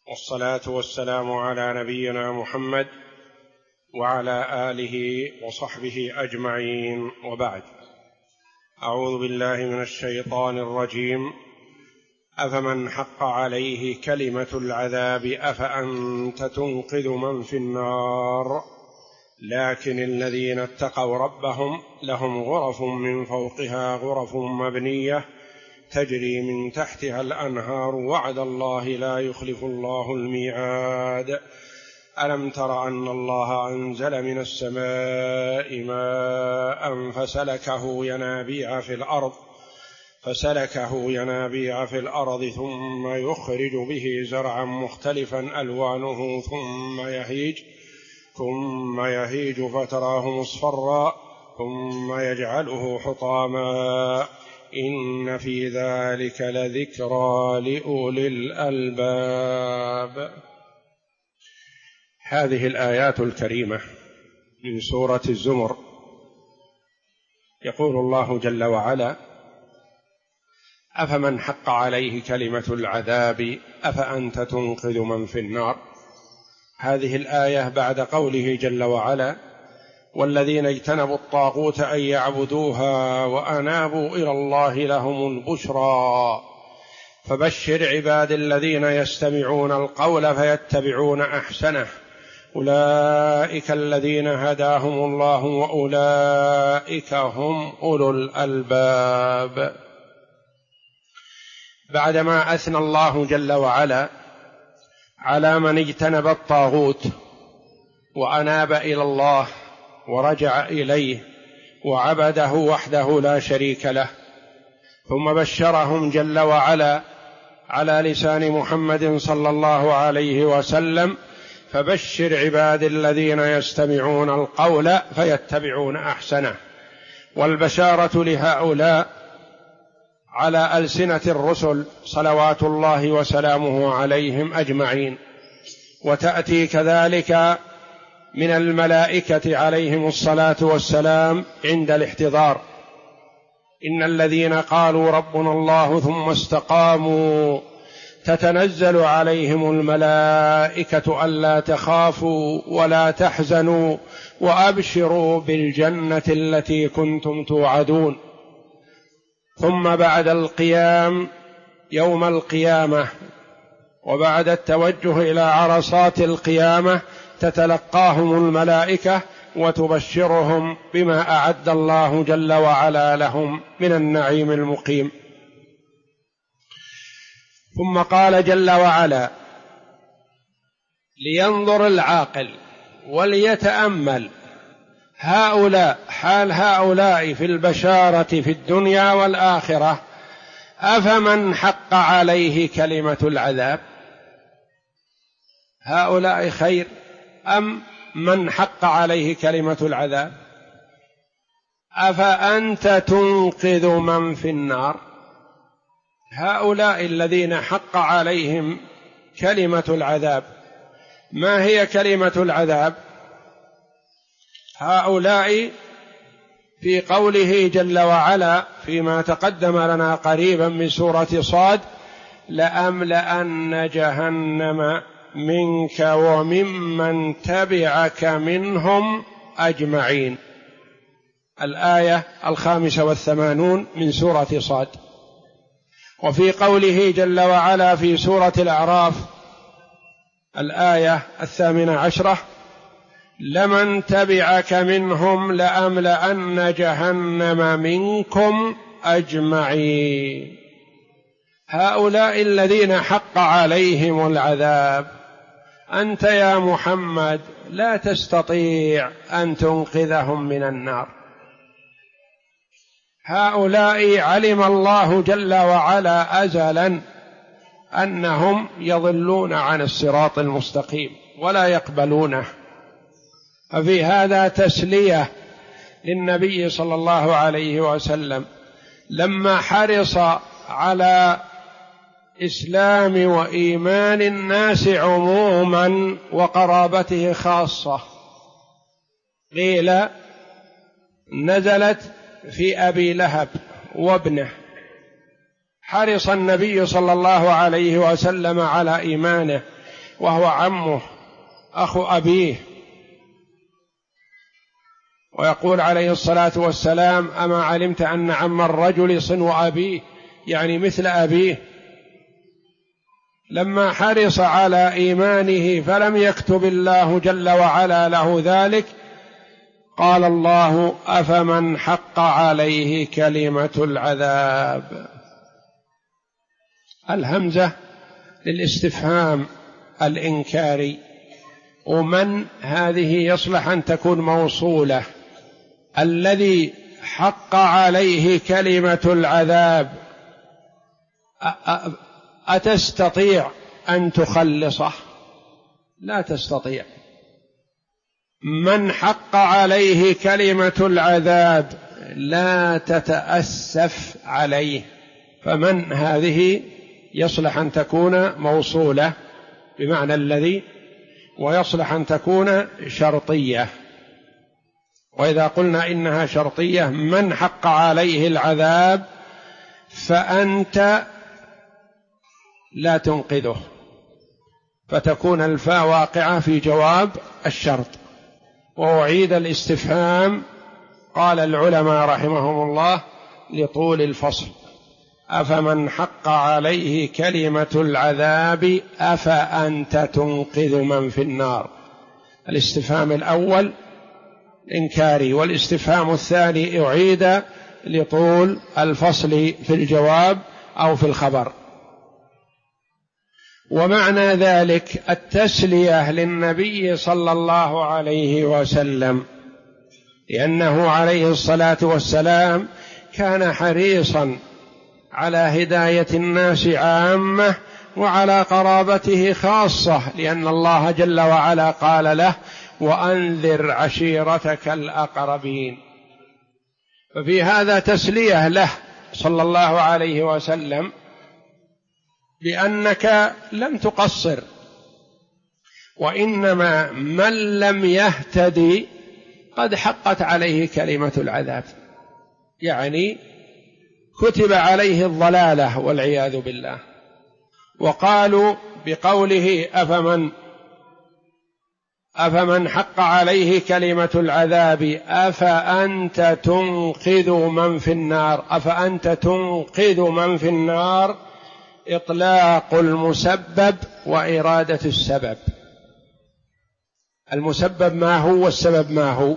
والصلاة والسلام على نبينا محمد وعلى آله وصحبه أجمعين، وبعد. أعوذ بالله من الشيطان الرجيم. أفمن حق عليه كلمة العذاب أفأنت تنقذ من في النار؟ لكن الذين اتقوا ربهم لهم غرف من فوقها غرف مبنية تجري من تحتها الأنهار، وعد الله لا يخلف الله الميعاد. ألم تر أن الله أنزل من السماء ماء فسلكه ينابيع في الأرض ثم يخرج به زرعا مختلفا ألوانه ثم يهيج فتراه مصفرا ثم يجعله حطاما إن في ذلك لذكرى لأولي الألباب. هذه الآيات الكريمة من سورة الزمر يقول الله جل وعلا: أفمن حق عليه كلمة العذاب أفأنت تنقذ من في النار. هذه الآية بعد قوله جل وعلا: والذين اجتنبوا الطاغوت أن يعبدوها وأنابوا إلى الله لهم البشرى فبشر عباد الذين يستمعون القول فيتبعون أحسنه أولئك الذين هداهم الله وأولئك هم أولو الألباب. بعدما أثنى الله جل وعلا على من اجتنب الطاغوت وأناب إلى الله ورجع إليه وعبده وحده لا شريك له، ثم بشرهم جل وعلا على لسان محمد صلى الله عليه وسلم: فبشر عباد الذين يستمعون القول فيتبعون أحسنه. والبشارة لهؤلاء على ألسنة الرسل صلوات الله وسلامه عليهم أجمعين، وتأتي كذلك من الملائكة عليهم الصلاة والسلام عند الاحتضار: إن الذين قالوا ربنا الله ثم استقاموا تتنزل عليهم الملائكة ألا تخافوا ولا تحزنوا وأبشروا بالجنة التي كنتم توعدون. ثم بعد القيام يوم القيامة وبعد التوجه إلى عرصات القيامة تتلقاهم الملائكة وتبشرهم بما أعد الله جل وعلا لهم من النعيم المقيم. ثم قال جل وعلا: لينظر العاقل وليتأمل حال هؤلاء في البشارة في الدنيا والآخرة. أفمن حق عليه كلمة العذاب، هؤلاء خير أم من حق عليه كلمة العذاب؟ أفأنت تنقذ من في النار. هؤلاء الذين حق عليهم كلمة العذاب، ما هي كلمة العذاب؟ هؤلاء في قوله جل وعلا فيما تقدم لنا قريبا من سورة صاد: لأملأن جهنم منك وممن تبعك منهم أجمعين. الآية 85 من سورة صاد. وفي قوله جل وعلا في سورة الأعراف الآية 18: لمن تبعك منهم لأملأن جهنم منكم أجمعين. هؤلاء الذين حق عليهم العذاب، أنت يا محمد لا تستطيع أن تنقذهم من النار. هؤلاء علم الله جل وعلا أزلا أنهم يضلون عن الصراط المستقيم ولا يقبلونه. ففي هذا تسلية للنبي صلى الله عليه وسلم لما حرص على إسلام وإيمان الناس عموما وقرابته خاصة. قيل نزلت في أبي لهب وابنه، حرص النبي صلى الله عليه وسلم على إيمانه وهو عمه أخو أبيه، ويقول عليه الصلاة والسلام: أما علمت أن عم الرجل صنو أبيه، يعني مثل أبيه. لما حرص على إيمانه فلم يكتب الله جل وعلا له ذلك، قال الله: أفمن حق عليه كلمة العذاب. الهمزة للاستفهام الإنكاري، ومن هذه يصلح أن تكون موصولة. الذي حق عليه كلمة العذاب أتستطيع أن تخلصه؟ لا تستطيع. من حق عليه كلمة العذاب لا تتأسف عليه، فمن هذه يصلح أن تكون موصولة بمعنى الذي، ويصلح أن تكون شرطية. وإذا قلنا إنها شرطية: من حق عليه العذاب فأنت لا تنقذه، فتكون الفاء واقعة في جواب الشرط. وأعيد الاستفهام، قال العلماء رحمهم الله لطول الفصل: أفمن حق عليه كلمة العذاب أفأنت تنقذ من في النار. الاستفهام الأول إنكاري، والاستفهام الثاني أعيد لطول الفصل في الجواب أو في الخبر. ومعنى ذلك التسلية للنبي صلى الله عليه وسلم، لأنه عليه الصلاة والسلام كان حريصا على هداية الناس عامة وعلى قرابته خاصة، لأن الله جل وعلا قال له: وأنذر عشيرتك الأقربين. ففي هذا تسلية له صلى الله عليه وسلم بأنك لم تقصر، وإنما من لم يهتدي قد حقت عليه كلمة العذاب، يعني كتب عليه الضلالة والعياذ بالله. وقالوا بقوله أفمن حق عليه كلمة العذاب أفأنت تنقذ من في النار، أفأنت تنقذ من في النار، إطلاق المسبب وإرادة السبب. المسبب ما هو والسبب ما هو؟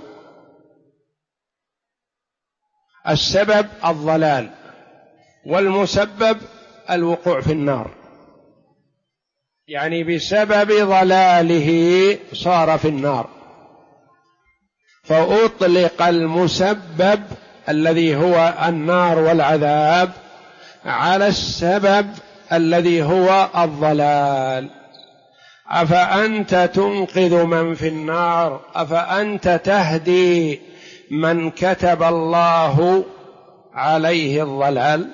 السبب الضلال، والمسبب الوقوع في النار، يعني بسبب ضلاله صار في النار. فأطلق المسبب الذي هو النار والعذاب على السبب الذي هو الضلال. أفأنت تنقذ من في النار، أفأنت تهدي من كتب الله عليه الضلال،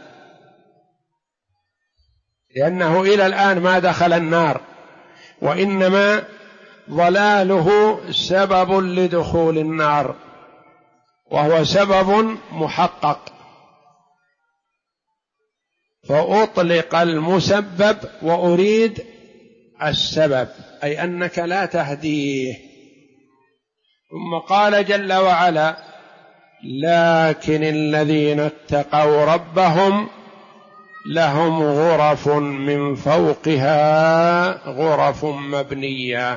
لأنه إلى الآن ما دخل النار، وإنما ضلاله سبب لدخول النار، وهو سبب محقق. فأطلق المسبب وأريد السبب، أي أنك لا تهديه. ثم قال جل وعلا: لكن الذين اتقوا ربهم لهم غرف من فوقها غرف مبنية.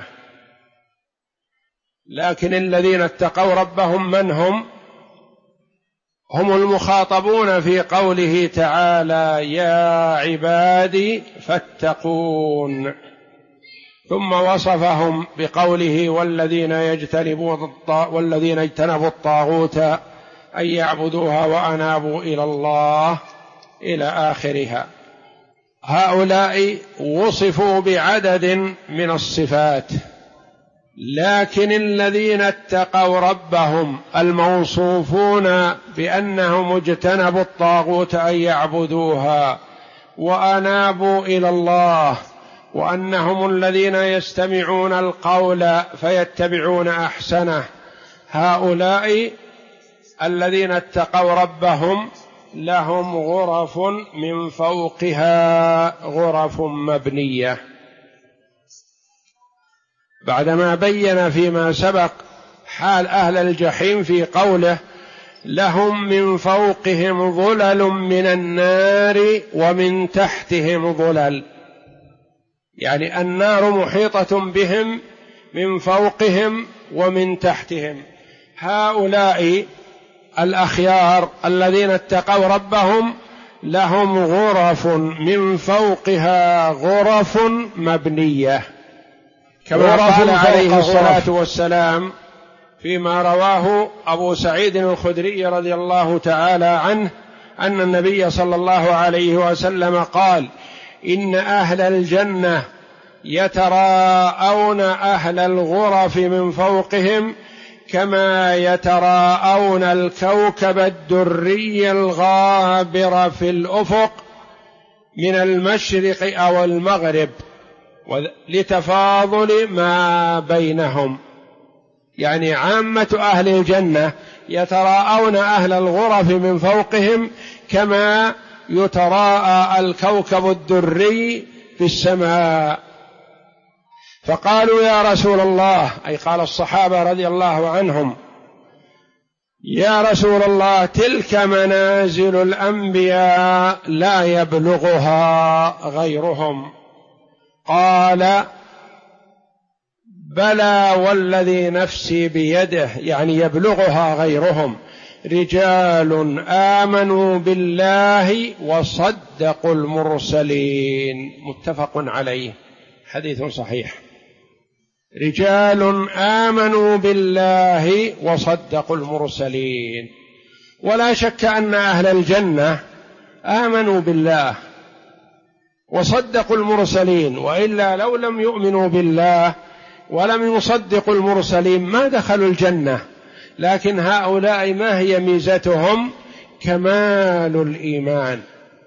لكن الذين اتقوا ربهم من هم؟ هم المخاطبون في قوله تعالى: يا عبادي فاتقون. ثم وصفهم بقوله: والذين اجتنبوا الطاغوت أن يعبدوها وأنابوا إلى الله إلى آخرها. هؤلاء وصفوا بعدد من الصفات، لكن الذين اتقوا ربهم الموصوفون بأنهم اجتنبوا الطاغوت أن يعبدوها وأنابوا إلى الله، وأنهم الذين يستمعون القول فيتبعون أحسنه، هؤلاء الذين اتقوا ربهم لهم غرف من فوقها غرف مبنية. بعدما بين فيما سبق حال أهل الجحيم في قوله لهم من فوقهم ظلل من النار ومن تحتهم ظلل، يعني النار محيطة بهم من فوقهم ومن تحتهم. هؤلاء الأخيار الذين اتقوا ربهم لهم غرف من فوقها غرف مبنية، كما قال عليه الصلاة والسلام فيما رواه أبو سعيد الخدري رضي الله تعالى عنه أن النبي صلى الله عليه وسلم قال إن أهل الجنة يتراءون أهل الغرف من فوقهم كما يتراءون الكوكب الدري الغابر في الأفق من المشرق أو المغرب لتفاضل ما بينهم. يعني عامة أهل الجنة يتراءون أهل الغرف من فوقهم كما يتراءى الكوكب الدري في السماء. فقالوا يا رسول الله، أي قال الصحابة رضي الله عنهم، يا رسول الله تلك منازل الأنبياء لا يبلغها غيرهم. قال بلى والذي نفسي بيده، يعني يبلغها غيرهم، رجال آمنوا بالله وصدقوا المرسلين. متفق عليه، حديث صحيح. رجال آمنوا بالله وصدقوا المرسلين. ولا شك أن أهل الجنة آمنوا بالله وصدقوا المرسلين، وإلا لو لم يؤمنوا بالله ولم يصدقوا المرسلين ما دخلوا الجنة. لكن هؤلاء ما هي ميزتهم؟ كمال الإيمان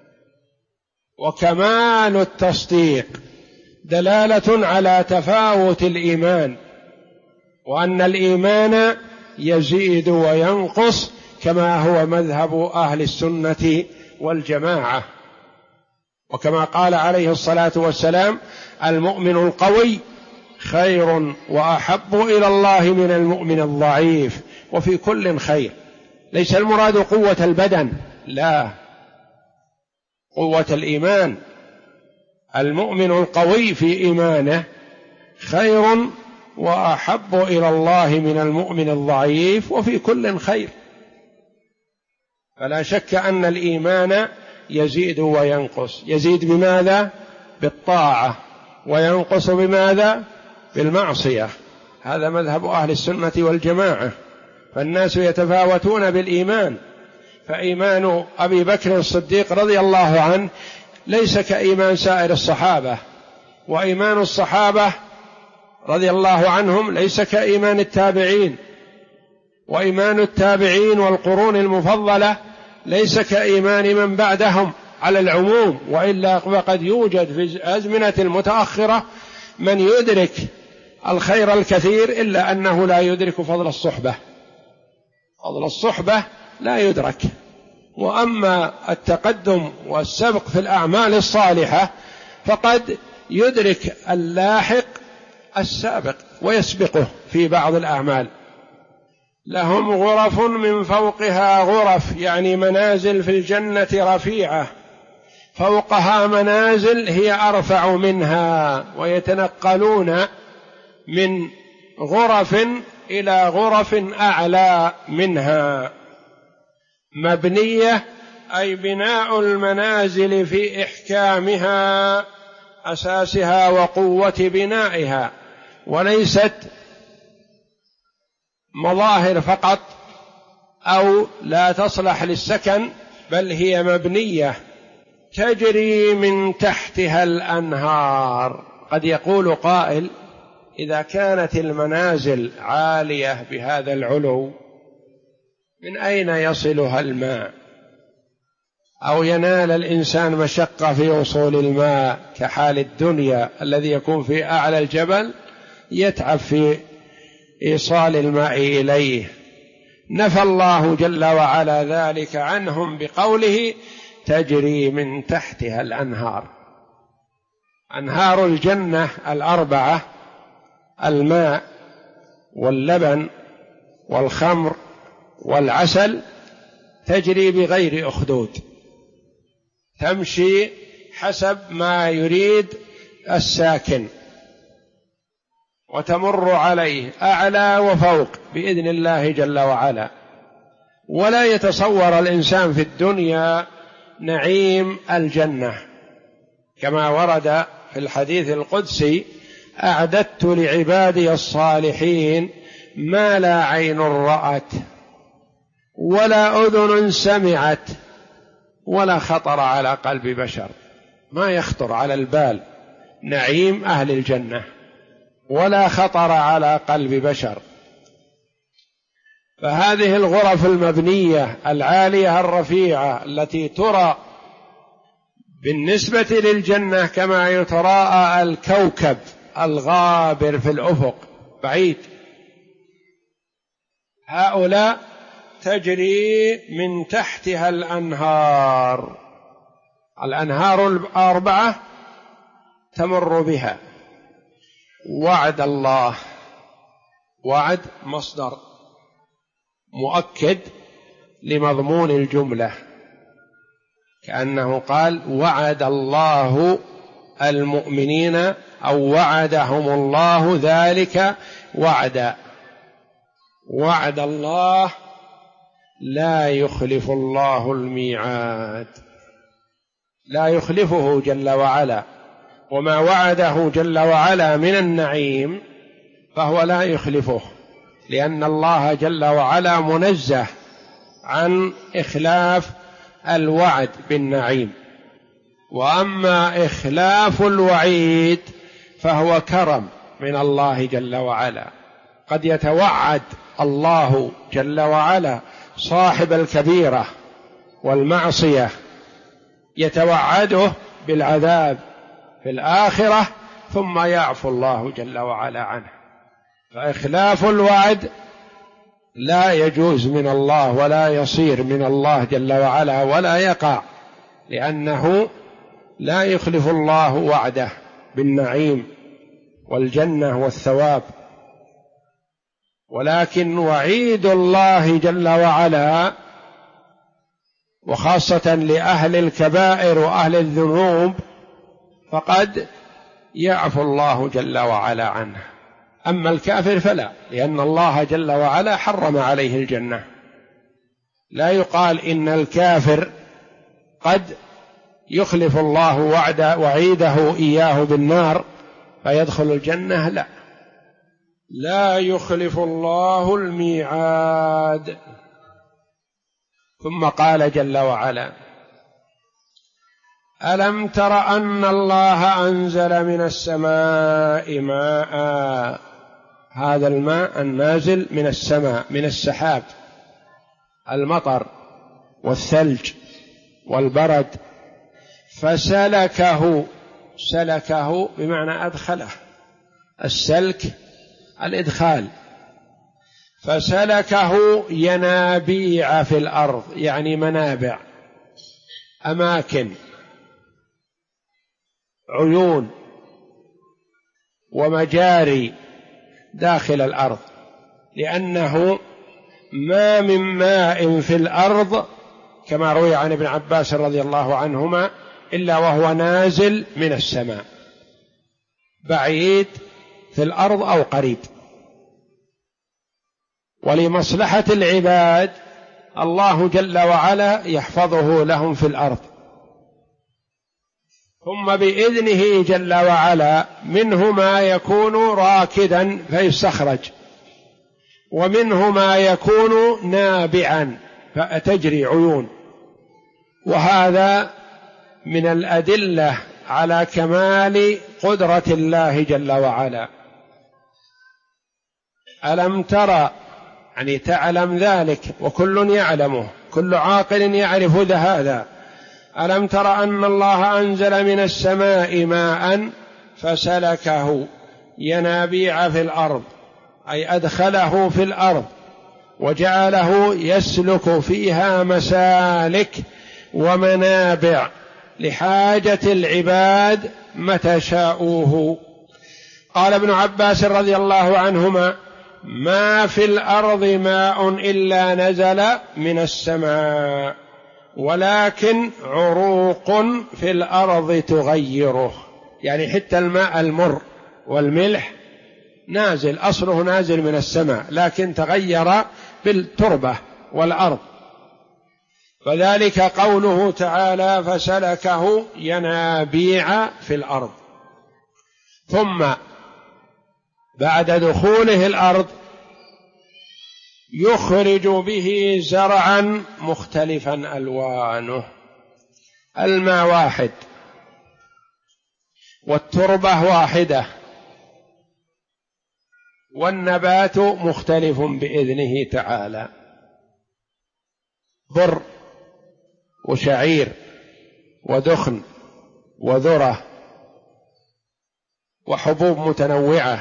وكمال التصديق، دلالة على تفاوت الإيمان، وأن الإيمان يزيد وينقص كما هو مذهب أهل السنة والجماعة. وكما قال عليه الصلاة والسلام المؤمن القوي خير وأحب إلى الله من المؤمن الضعيف، وفي كل خير. ليس المراد قوة البدن، لا، قوة الإيمان. المؤمن القوي في إيمانه خير وأحب إلى الله من المؤمن الضعيف، وفي كل خير. فلا شك أن الإيمان يزيد وينقص. يزيد بماذا؟ بالطاعة. وينقص بماذا؟ بالمعصية. هذا مذهب أهل السنة والجماعة. فالناس يتفاوتون بالإيمان، فإيمان أبي بكر الصديق رضي الله عنه ليس كإيمان سائر الصحابة، وإيمان الصحابة رضي الله عنهم ليس كإيمان التابعين، وإيمان التابعين والقرون المفضلة ليس كإيمان من بعدهم على العموم. وإلا فقد يوجد في الأزمنة المتأخرة من يدرك الخير الكثير إلا أنه لا يدرك فضل الصحبة. فضل الصحبة لا يدرك. وأما التقدم والسبق في الأعمال الصالحة فقد يدرك اللاحق السابق ويسبقه في بعض الأعمال. لهم غرف من فوقها غرف، يعني منازل في الجنة رفيعة، فوقها منازل هي أرفع منها، ويتنقلون من غرف إلى غرف أعلى منها. مبنية أي بناء المنازل في إحكامها، أساسها وقوة بنائها، وليست مظاهر فقط أو لا تصلح للسكن، بل هي مبنية تجري من تحتها الأنهار. قد يقول قائل إذا كانت المنازل عالية بهذا العلو من أين يصلها الماء؟ أو ينال الإنسان مشقة في وصول الماء كحال الدنيا الذي يكون في أعلى الجبل يتعب في إيصال الماء إليه. نفى الله جل وعلا ذلك عنهم بقوله تجري من تحتها الأنهار. أنهار الجنة الأربعة الماء واللبن والخمر والعسل تجري بغير أخدود، تمشي حسب ما يريد الساكن وتمر عليه أعلى وفوق بإذن الله جل وعلا. ولا يتصور الإنسان في الدنيا نعيم الجنة، كما ورد في الحديث القدسي: أعددت لعبادي الصالحين ما لا عين رأت ولا أذن سمعت ولا خطر على قلب بشر. ما يخطر على البال نعيم أهل الجنة ولا خطر على قلب بشر. فهذه الغرف المبنية العالية الرفيعة التي ترى بالنسبة للجنة كما يتراءى الكوكب الغابر في الأفق بعيد، هؤلاء تجري من تحتها الأنهار الأربعة تمر بها. وعد الله، وعد مصدر مؤكد لمضمون الجملة، كأنه قال: وعد الله المؤمنين أو وعدهم الله ذلك وعدا. وعد الله لا يخلف الله الميعاد، لا يخلفه جل وعلا، وما وعده جل وعلا من النعيم فهو لا يخلفه، لأن الله جل وعلا منزه عن إخلاف الوعد بالنعيم. وأما إخلاف الوعيد فهو كرم من الله جل وعلا. قد يتوعد الله جل وعلا صاحب الكبيرة والمعصية، يتوعده بالعذاب في الآخرة ثم يعفو الله جل وعلا عنه. فإخلاف الوعد لا يجوز من الله ولا يصير من الله جل وعلا ولا يقع، لأنه لا يخلف الله وعده بالنعيم والجنة والثواب. ولكن وعيد الله جل وعلا، وخاصة لأهل الكبائر وأهل الذنوب، فقد يعفو الله جل وعلا عنه. أما الكافر فلا، لأن الله جل وعلا حرم عليه الجنة. لا يقال إن الكافر قد يخلف الله وعيده إياه بالنار فيدخل الجنة، لا، لا يخلف الله الميعاد. ثم قال جل وعلا: ألم تر أن الله أنزل من السماء ماء. هذا الماء النازل من السماء من السحاب، المطر والثلج والبرد، فسلكه، سلكه بمعنى أدخله، السلك الإدخال، فسلكه ينابيع في الأرض، يعني منابع، أماكن، عيون ومجاري داخل الأرض، لأنه ما من ماء في الأرض كما روي عن ابن عباس رضي الله عنهما إلا وهو نازل من السماء، بعيد في الأرض أو قريب. ولمصلحة العباد الله جل وعلا يحفظه لهم في الأرض، ثم بإذنه جل وعلا منه ما يكون راكدا فيستخرج، ومنه ما يكون نابعا فتجري عيون. وهذا من الأدلة على كمال قدرة الله جل وعلا. ألم ترى، يعني تعلم ذلك، وكل يعلمه، كل عاقل يعرف هذا. ألم تر أن الله أنزل من السماء ماء فسلكه ينابيع في الأرض، أي أدخله في الأرض وجعله يسلك فيها مسالك ومنابع لحاجة العباد متى شاءوه. قال ابن عباس رضي الله عنهما: ما في الأرض ماء إلا نزل من السماء، ولكن عروق في الأرض تغيره. يعني حتى الماء المر والملح نازل، أصله نازل من السماء، لكن تغير بالتربة والأرض. فذلك قوله تعالى: فسلكه ينابيع في الأرض. ثم بعد دخوله الأرض يخرج به زرعا مختلفا ألوانه. الماء واحد والتربة واحدة والنبات مختلف بإذنه تعالى، بر وشعير ودخن وذرة وحبوب متنوعة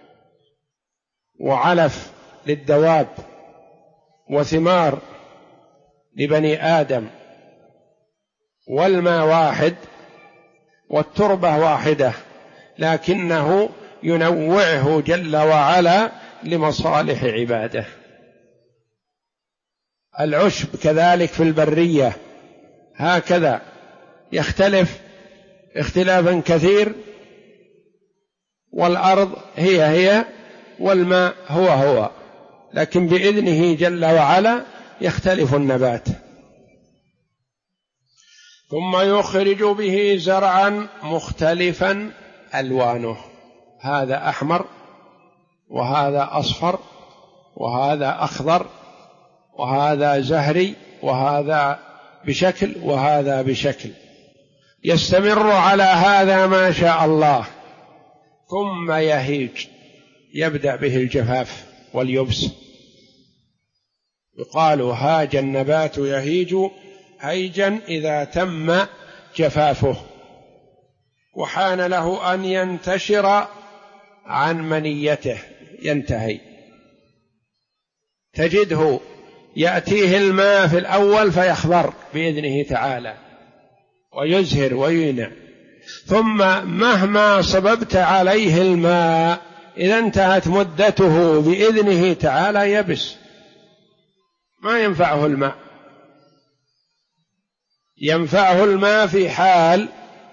وعلف للدواب وثمار لبني آدم، والماء واحد والتربة واحدة، لكنه ينوعه جل وعلا لمصالح عباده. العشب كذلك في البرية هكذا يختلف اختلافا كثير، والأرض هي والماء هو، لكن بإذنه جل وعلا يختلف النبات. ثم يخرج به زرعا مختلفا ألوانه، هذا أحمر وهذا أصفر وهذا أخضر وهذا زهري وهذا بشكل وهذا بشكل، يستمر على هذا ما شاء الله، ثم يهيج، يبدأ به الجفاف واليبس. يقال: هاج النبات يهيج هيجا إذا تم جفافه، وحان له أن ينتشر عن منيته، ينتهي. تجده يأتيه الماء في الأول فيخضر بإذنه تعالى ويزهر وينع، ثم مهما صببت عليه الماء إذا انتهت مدته بإذنه تعالى يبس، ما ينفعه الماء. ينفعه الماء في حال،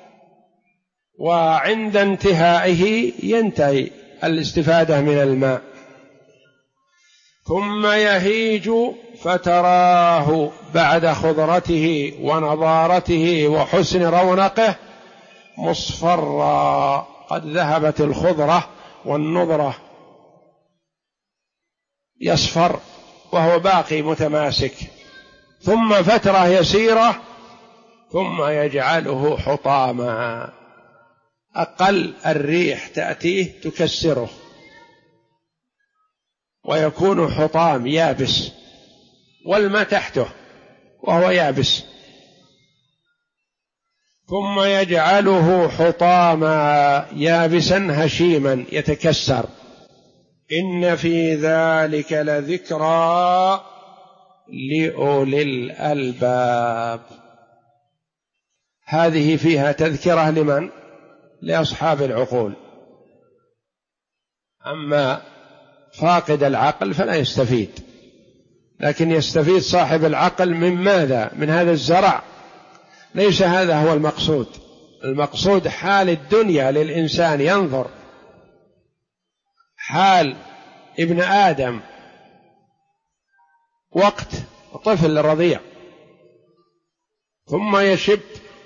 وعند انتهائه ينتهي الاستفادة من الماء. ثم يهيج فتراه بعد خضرته ونضارته وحسن رونقه مصفرا، قد ذهبت الخضرة والنضرة، يصفر وهو باقي متماسك. ثم فترة يسيرة ثم يجعله حطاما، أقل الريح تأتيه تكسره ويكون حطام يابس، والماء تحته وهو يابس. ثم يجعله حطاما يابسا هشيما يتكسر. إن في ذلك لذكرى لأولي الألباب. هذه فيها تذكرة لمن؟ لأصحاب العقول. أما فاقد العقل فلا يستفيد، لكن يستفيد صاحب العقل من ماذا؟ من هذا الزرع. ليس هذا هو المقصود. المقصود حال الدنيا للإنسان، ينظر حال ابن آدم وقت طفل رضيع، ثم يشب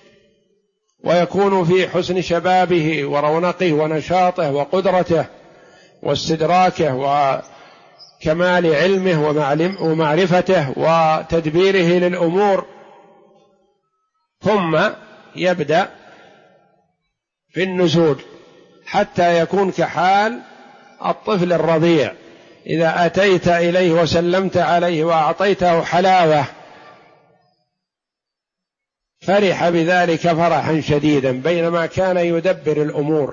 ويكون في حسن شبابه ورونقه ونشاطه وقدرته واستدراكه وكمال علمه ومعرفته وتدبيره للأمور، ثم يبدأ في النزول حتى يكون كحال الطفل الرضيع. إذا أتيت إليه وسلمت عليه وأعطيته حلاوة فرح بذلك فرحا شديدا، بينما كان يدبر الأمور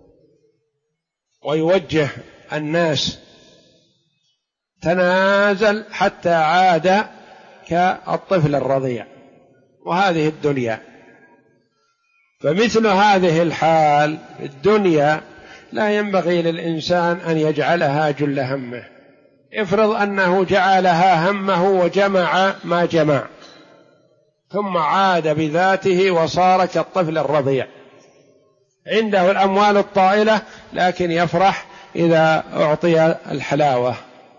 ويوجه الناس، تنازل حتى عاد كالطفل الرضيع. وهذه الدنيا، فمثل هذه الحال الدنيا لا ينبغي للإنسان أن يجعلها جل همه. افرض أنه جعلها همه وجمع ما جمع ثم عاد بذاته وصار كالطفل الرضيع، عنده الأموال الطائلة لكن يفرح إذا أعطي الحلاوة،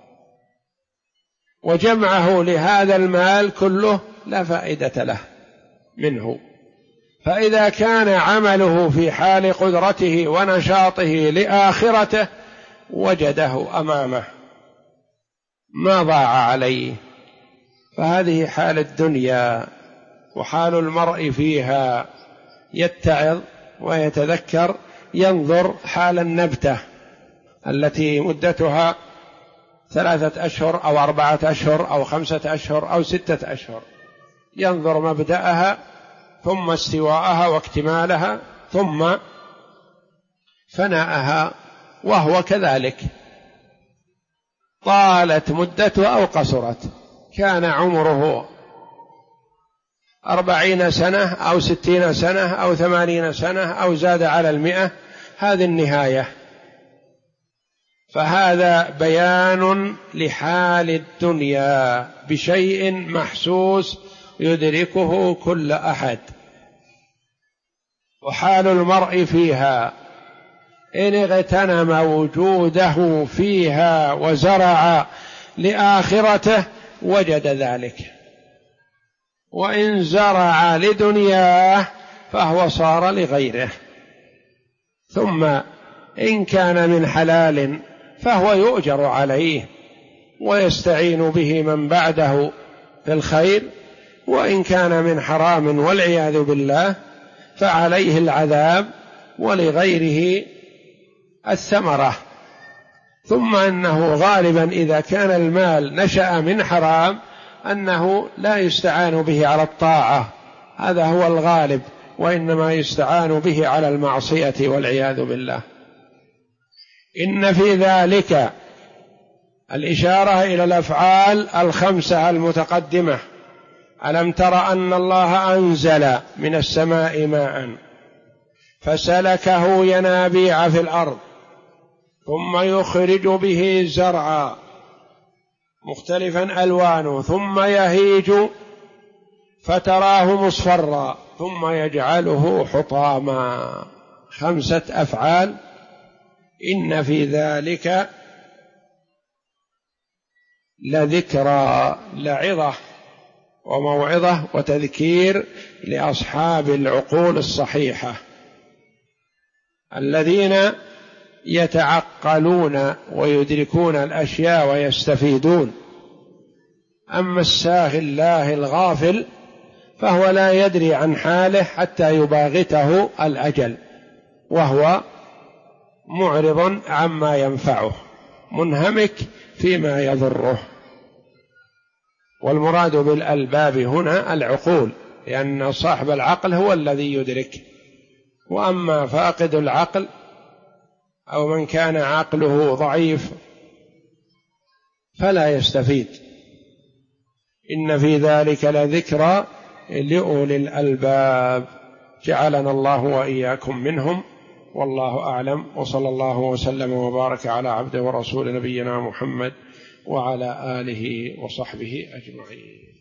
وجمعه لهذا المال كله لا فائدة له منه. فإذا كان عمله في حال قدرته ونشاطه لآخرته وجده أمامه ما ضاع عليه. فهذه حال الدنيا وحال المرء فيها، يتعظ ويتذكر، ينظر حال النبتة التي مدتها 3 أشهر أو 4 أشهر أو 5 أشهر أو 6 أشهر، ينظر مبدأها ثم استواءها واكتمالها ثم فناءها، وهو كذلك طالت مدته أو قصرت، كان عمره 40 سنة أو 60 سنة أو 80 سنة أو زاد على 100، هذه النهاية. فهذا بيان لحال الدنيا بشيء محسوس يدركه كل أحد. وحال المرء فيها إن اغتنم وجوده فيها وزرع لآخرته وجد ذلك، وإن زرع لدنياه فهو صار لغيره. ثم إن كان من حلال فهو يؤجر عليه ويستعين به من بعده في الخير، وإن كان من حرام والعياذ بالله فعليه العذاب ولغيره الثمرة. ثم أنه غالبا إذا كان المال نشأ من حرام أنه لا يستعان به على الطاعة، هذا هو الغالب، وإنما يستعان به على المعصية والعياذ بالله. إن في ذلك الإشارة إلى الأفعال الخمسة المتقدمة. ألم تر أن الله أنزل من السماء ماء فسلكه ينابيع في الأرض ثم يخرج به زرعا مختلفا ألوانه ثم يهيج فتراه مصفرا ثم يجعله حطاما. 5 أفعال. إن في ذلك لذكرى، لعظة وموعظة وتذكير لأصحاب العقول الصحيحة الذين يتعقلون ويدركون الأشياء ويستفيدون. أما الساهي الله الغافل فهو لا يدري عن حاله حتى يباغته الأجل، وهو معرض عما ينفعه منهمك فيما يضره. والمراد بالألباب هنا العقول، لأن صاحب العقل هو الذي يدرك، وأما فاقد العقل أو من كان عقله ضعيف فلا يستفيد. إن في ذلك لذكرى لأولي الألباب، جعلنا الله وإياكم منهم، والله أعلم. وصلى الله وسلم وبارك على عبده ورسول نبينا محمد وعلى آله وصحبه أجمعين.